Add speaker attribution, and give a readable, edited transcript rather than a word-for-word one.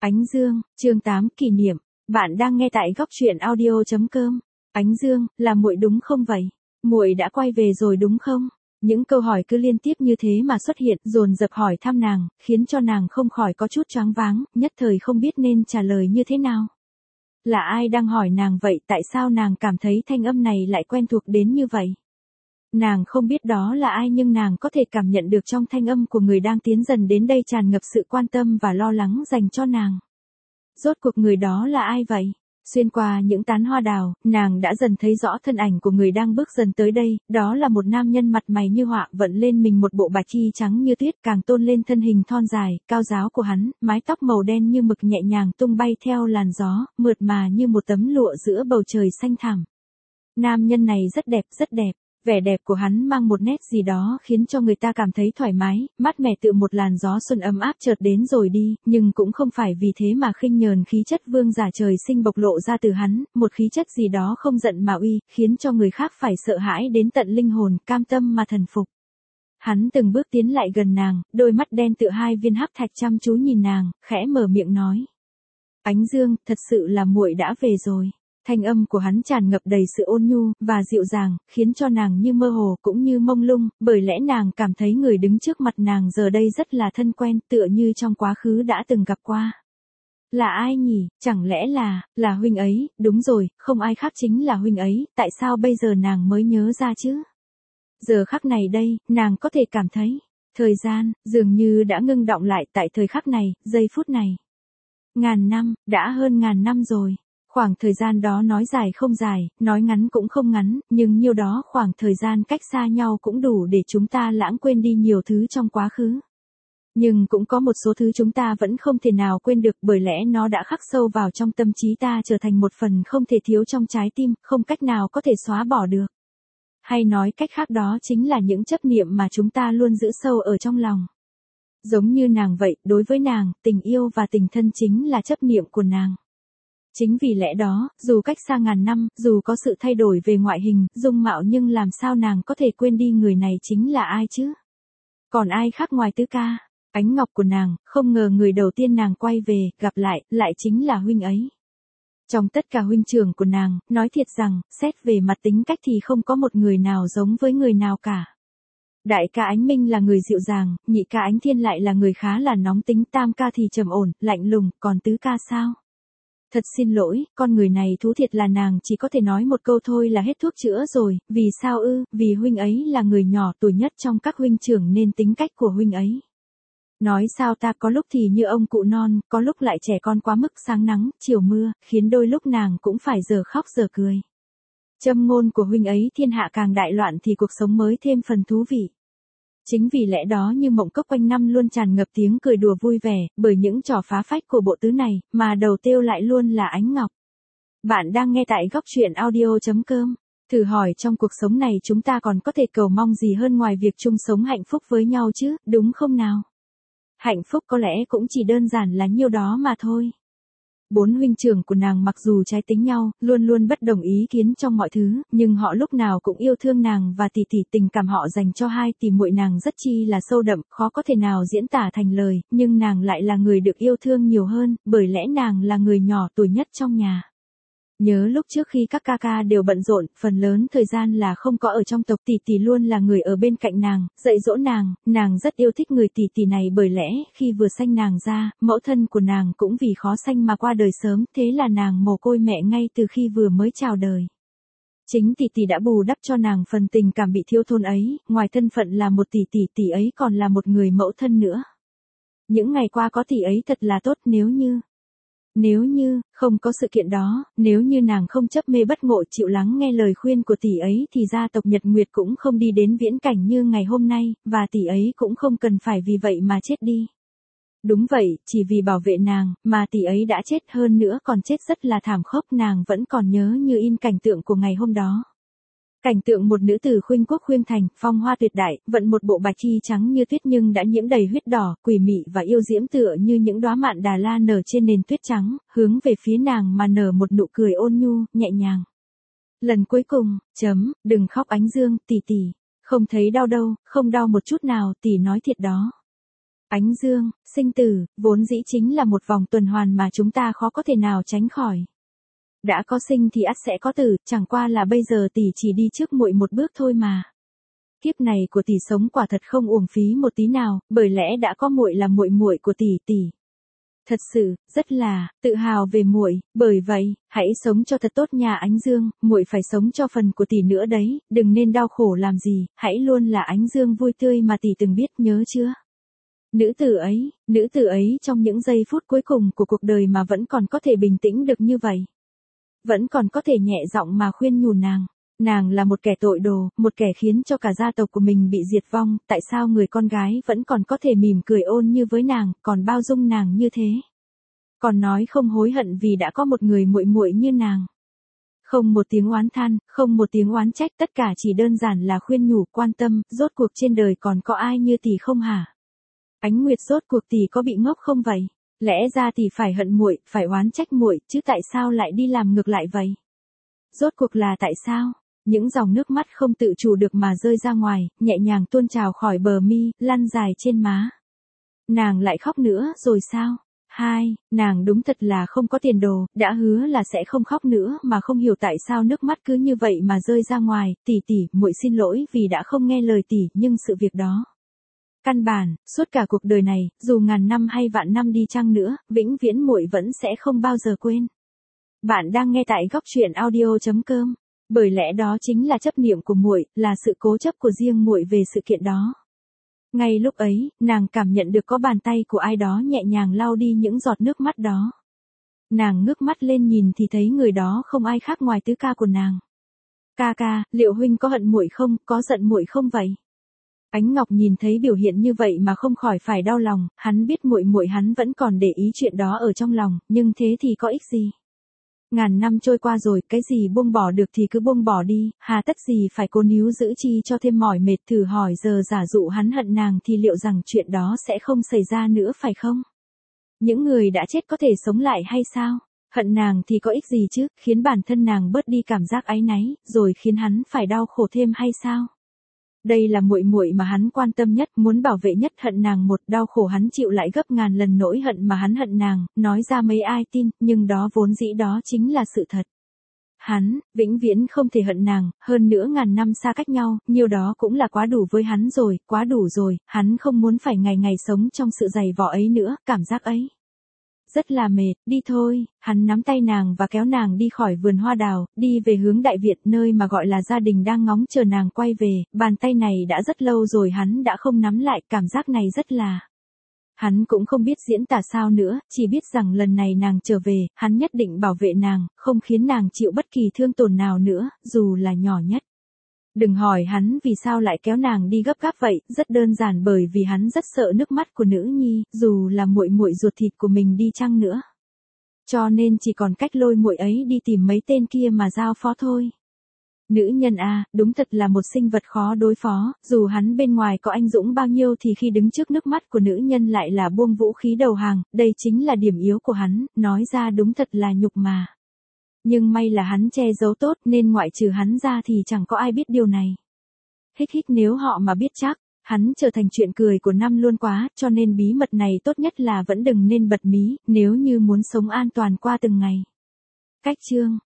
Speaker 1: Ánh Dương, chương 8 kỷ niệm. Bạn đang nghe tại góc truyện audio.com. Ánh Dương, là muội đúng không vậy? Muội đã quay về rồi đúng không? Những câu hỏi cứ liên tiếp như thế mà xuất hiện, dồn dập hỏi thăm nàng, khiến cho nàng không khỏi có chút choáng váng, nhất thời không biết nên trả lời như thế nào. Là ai đang hỏi nàng vậy, tại sao nàng cảm thấy thanh âm này lại quen thuộc đến như vậy? Nàng không biết đó là ai nhưng nàng có thể cảm nhận được trong thanh âm của người đang tiến dần đến đây tràn ngập sự quan tâm và lo lắng dành cho nàng. Rốt cuộc người đó là ai vậy? Xuyên qua những tán hoa đào, nàng đã dần thấy rõ thân ảnh của người đang bước dần tới đây, đó là một nam nhân mặt mày như họa, vận lên mình một bộ bạch y trắng như tuyết, càng tôn lên thân hình thon dài, cao ráo của hắn, mái tóc màu đen như mực nhẹ nhàng tung bay theo làn gió, mượt mà như một tấm lụa giữa bầu trời xanh thẳm. Nam nhân này rất đẹp, rất đẹp. Vẻ đẹp của hắn mang một nét gì đó khiến cho người ta cảm thấy thoải mái, mát mẻ tựa một làn gió xuân ấm áp chợt đến rồi đi, nhưng cũng không phải vì thế mà khinh nhờn khí chất vương giả trời sinh bộc lộ ra từ hắn, một khí chất gì đó không giận mà uy, khiến cho người khác phải sợ hãi đến tận linh hồn, cam tâm mà thần phục. Hắn từng bước tiến lại gần nàng, đôi mắt đen tựa hai viên hắc thạch chăm chú nhìn nàng, khẽ mở miệng nói: Ánh Dương, thật sự là muội đã về rồi. Thanh âm của hắn tràn ngập đầy sự ôn nhu và dịu dàng, khiến cho nàng như mơ hồ cũng như mông lung, bởi lẽ nàng cảm thấy người đứng trước mặt nàng giờ đây rất là thân quen, tựa như trong quá khứ đã từng gặp qua. Là ai nhỉ? Chẳng lẽ là huynh ấy? Đúng rồi, không ai khác chính là huynh ấy, tại sao bây giờ nàng mới nhớ ra chứ? Giờ khắc này đây, nàng có thể cảm thấy thời gian dường như đã ngưng đọng lại tại thời khắc này, giây phút này. Ngàn năm, đã hơn ngàn năm rồi. Khoảng thời gian đó nói dài không dài, nói ngắn cũng không ngắn, nhưng nhiêu đó khoảng thời gian cách xa nhau cũng đủ để chúng ta lãng quên đi nhiều thứ trong quá khứ. Nhưng cũng có một số thứ chúng ta vẫn không thể nào quên được, bởi lẽ nó đã khắc sâu vào trong tâm trí ta, trở thành một phần không thể thiếu trong trái tim, không cách nào có thể xóa bỏ được. Hay nói cách khác, đó chính là những chấp niệm mà chúng ta luôn giữ sâu ở trong lòng. Giống như nàng vậy, đối với nàng, tình yêu và tình thân chính là chấp niệm của nàng. Chính vì lẽ đó, dù cách xa ngàn năm, dù có sự thay đổi về ngoại hình, dung mạo, nhưng làm sao nàng có thể quên đi người này chính là ai chứ? Còn ai khác ngoài Tứ Ca? Ánh ngọc của nàng, không ngờ người đầu tiên nàng quay về, gặp lại chính là huynh ấy. Trong tất cả huynh trưởng của nàng, nói thiệt rằng, xét về mặt tính cách thì không có một người nào giống với người nào cả. Đại ca Ánh Minh là người dịu dàng, nhị ca Ánh Thiên lại là người khá là nóng tính, tam ca thì trầm ổn, lạnh lùng, còn Tứ Ca sao? Thật xin lỗi, con người này thú thiệt là nàng chỉ có thể nói một câu thôi là hết thuốc chữa rồi, vì sao ư? Vì huynh ấy là người nhỏ tuổi nhất trong các huynh trưởng nên tính cách của huynh ấy. Nói sao ta, có lúc thì như ông cụ non, có lúc lại trẻ con quá mức, sáng nắng, chiều mưa, khiến đôi lúc nàng cũng phải giờ khóc giờ cười. Châm ngôn của huynh ấy thiên hạ càng đại loạn thì cuộc sống mới thêm phần thú vị. Chính vì lẽ đó như mộng cốc quanh năm luôn tràn ngập tiếng cười đùa vui vẻ, bởi những trò phá phách của bộ tứ này, mà đầu tiêu lại luôn là Ánh Ngọc. Bạn đang nghe tại góc truyện audio.com. Thử hỏi trong cuộc sống này chúng ta còn có thể cầu mong gì hơn ngoài việc chung sống hạnh phúc với nhau chứ, đúng không nào? Hạnh phúc có lẽ cũng chỉ đơn giản là nhiêu đó mà thôi. Bốn huynh trưởng của nàng mặc dù trái tính nhau, luôn luôn bất đồng ý kiến trong mọi thứ, nhưng họ lúc nào cũng yêu thương nàng và tỷ tỷ, tình cảm họ dành cho hai tỷ muội nàng rất chi là sâu đậm, khó có thể nào diễn tả thành lời, nhưng nàng lại là người được yêu thương nhiều hơn, bởi lẽ nàng là người nhỏ tuổi nhất trong nhà. Nhớ lúc trước khi các ca ca đều bận rộn, phần lớn thời gian là không có ở trong tộc, tỷ tỷ luôn là người ở bên cạnh nàng, dạy dỗ nàng rất yêu thích người tỷ tỷ này, bởi lẽ khi vừa sanh nàng ra, mẫu thân của nàng cũng vì khó sanh mà qua đời sớm, thế là nàng mồ côi mẹ ngay từ khi vừa mới chào đời. Chính tỷ tỷ đã bù đắp cho nàng phần tình cảm bị thiếu thốn ấy, ngoài thân phận là một tỷ ấy còn là một người mẫu thân nữa. Những ngày qua có tỷ ấy thật là tốt, Nếu như không có sự kiện đó, nếu như nàng không chấp mê bất ngộ chịu lắng nghe lời khuyên của tỷ ấy thì gia tộc Nhật Nguyệt cũng không đi đến viễn cảnh như ngày hôm nay, và tỷ ấy cũng không cần phải vì vậy mà chết đi. Đúng vậy, chỉ vì bảo vệ nàng, mà tỷ ấy đã chết, hơn nữa còn chết rất là thảm khốc, nàng vẫn còn nhớ như in cảnh tượng của ngày hôm đó. Cảnh tượng một nữ tử khuynh quốc khuynh thành, phong hoa tuyệt đại, vận một bộ bạch y trắng như tuyết nhưng đã nhiễm đầy huyết đỏ, quỷ mị và yêu diễm, tựa như những đóa mạn đà la nở trên nền tuyết trắng, hướng về phía nàng mà nở một nụ cười ôn nhu, nhẹ nhàng. Lần cuối cùng, đừng khóc Ánh Dương, tỷ, không thấy đau đâu, không đau một chút nào, tỷ nói thiệt đó. Ánh Dương, sinh tử, vốn dĩ chính là một vòng tuần hoàn mà chúng ta khó có thể nào tránh khỏi. Đã có sinh thì ắt sẽ có tử, chẳng qua là bây giờ tỷ chỉ đi trước muội một bước thôi mà. Kiếp này của tỷ sống quả thật không uổng phí một tí nào, bởi lẽ đã có muội là muội muội của tỷ tỷ. Thật sự, rất là tự hào về muội, bởi vậy, hãy sống cho thật tốt nha Ánh Dương, muội phải sống cho phần của tỷ nữa đấy, đừng nên đau khổ làm gì, hãy luôn là Ánh Dương vui tươi mà tỷ từng biết, nhớ chưa? Nữ tử ấy trong những giây phút cuối cùng của cuộc đời mà vẫn còn có thể bình tĩnh được như vậy. Vẫn còn có thể nhẹ giọng mà khuyên nhủ nàng. Nàng là một kẻ tội đồ, một kẻ khiến cho cả gia tộc của mình bị diệt vong, tại sao người con gái vẫn còn có thể mỉm cười ôn như với nàng, còn bao dung nàng như thế? Còn nói không hối hận vì đã có một người muội muội như nàng. Không một tiếng oán than, không một tiếng oán trách, tất cả chỉ đơn giản là khuyên nhủ, quan tâm, rốt cuộc trên đời còn có ai như tỷ không hả? Ánh Nguyệt, rốt cuộc tỷ có bị ngốc không vậy? Lẽ ra tỷ phải hận muội, phải oán trách muội, chứ tại sao lại đi làm ngược lại vậy? Rốt cuộc là tại sao? Những dòng nước mắt không tự chủ được mà rơi ra ngoài, nhẹ nhàng tuôn trào khỏi bờ mi, lăn dài trên má. Nàng lại khóc nữa rồi sao? Nàng đúng thật là không có tiền đồ, đã hứa là sẽ không khóc nữa mà không hiểu tại sao nước mắt cứ như vậy mà rơi ra ngoài. Tỷ, muội xin lỗi vì đã không nghe lời tỷ, nhưng sự việc đó. Căn bản, suốt cả cuộc đời này, dù ngàn năm hay vạn năm đi chăng nữa, vĩnh viễn muội vẫn sẽ không bao giờ quên. Bạn đang nghe tại góc truyện audio.com. Bởi lẽ đó chính là chấp niệm của muội, là sự cố chấp của riêng muội về sự kiện đó. Ngay lúc ấy, nàng cảm nhận được có bàn tay của ai đó nhẹ nhàng lau đi những giọt nước mắt đó. Nàng ngước mắt lên nhìn thì thấy người đó không ai khác ngoài tứ ca của nàng. Ca, liệu huynh có hận muội không, có giận muội không vậy? Ánh Ngọc nhìn thấy biểu hiện như vậy mà không khỏi phải đau lòng, hắn biết muội hắn vẫn còn để ý chuyện đó ở trong lòng, nhưng thế thì có ích gì? Ngàn năm trôi qua rồi, cái gì buông bỏ được thì cứ buông bỏ đi, hà tất gì phải cố níu giữ chi cho thêm mỏi mệt. Thử hỏi giờ giả dụ hắn hận nàng thì liệu rằng chuyện đó sẽ không xảy ra nữa phải không? Những người đã chết có thể sống lại hay sao? Hận nàng thì có ích gì chứ, khiến bản thân nàng bớt đi cảm giác áy náy, rồi khiến hắn phải đau khổ thêm hay sao? Đây là muội mà hắn quan tâm nhất, muốn bảo vệ nhất, hận nàng một, đau khổ hắn chịu lại gấp ngàn lần nỗi hận mà hắn hận nàng, nói ra mấy ai tin, nhưng đó vốn dĩ đó chính là sự thật. Hắn, vĩnh viễn không thể hận nàng, hơn nữa ngàn năm xa cách nhau, nhiều đó cũng là quá đủ với hắn rồi, quá đủ rồi, hắn không muốn phải ngày ngày sống trong sự dày vò ấy nữa, cảm giác ấy. Rất là mệt, đi thôi, hắn nắm tay nàng và kéo nàng đi khỏi vườn hoa đào, đi về hướng Đại Việt, nơi mà gọi là gia đình đang ngóng chờ nàng quay về. Bàn tay này đã rất lâu rồi hắn đã không nắm lại, cảm giác này rất là... Hắn cũng không biết diễn tả sao nữa, chỉ biết rằng lần này nàng trở về, hắn nhất định bảo vệ nàng, không khiến nàng chịu bất kỳ thương tổn nào nữa, dù là nhỏ nhất. Đừng hỏi hắn vì sao lại kéo nàng đi gấp gáp vậy, rất đơn giản bởi vì hắn rất sợ nước mắt của nữ nhi, dù là muội ruột thịt của mình đi chăng nữa. Cho nên chỉ còn cách lôi muội ấy đi tìm mấy tên kia mà giao phó thôi. Nữ nhân đúng thật là một sinh vật khó đối phó, dù hắn bên ngoài có anh dũng bao nhiêu thì khi đứng trước nước mắt của nữ nhân lại là buông vũ khí đầu hàng, đây chính là điểm yếu của hắn, nói ra đúng thật là nhục mà. Nhưng may là hắn che giấu tốt nên ngoại trừ hắn ra thì chẳng có ai biết điều này. Hít nếu họ mà biết chắc, hắn trở thành chuyện cười của năm luôn quá, cho nên bí mật này tốt nhất là vẫn đừng nên bật mí, nếu như muốn sống an toàn qua từng ngày. Cách chương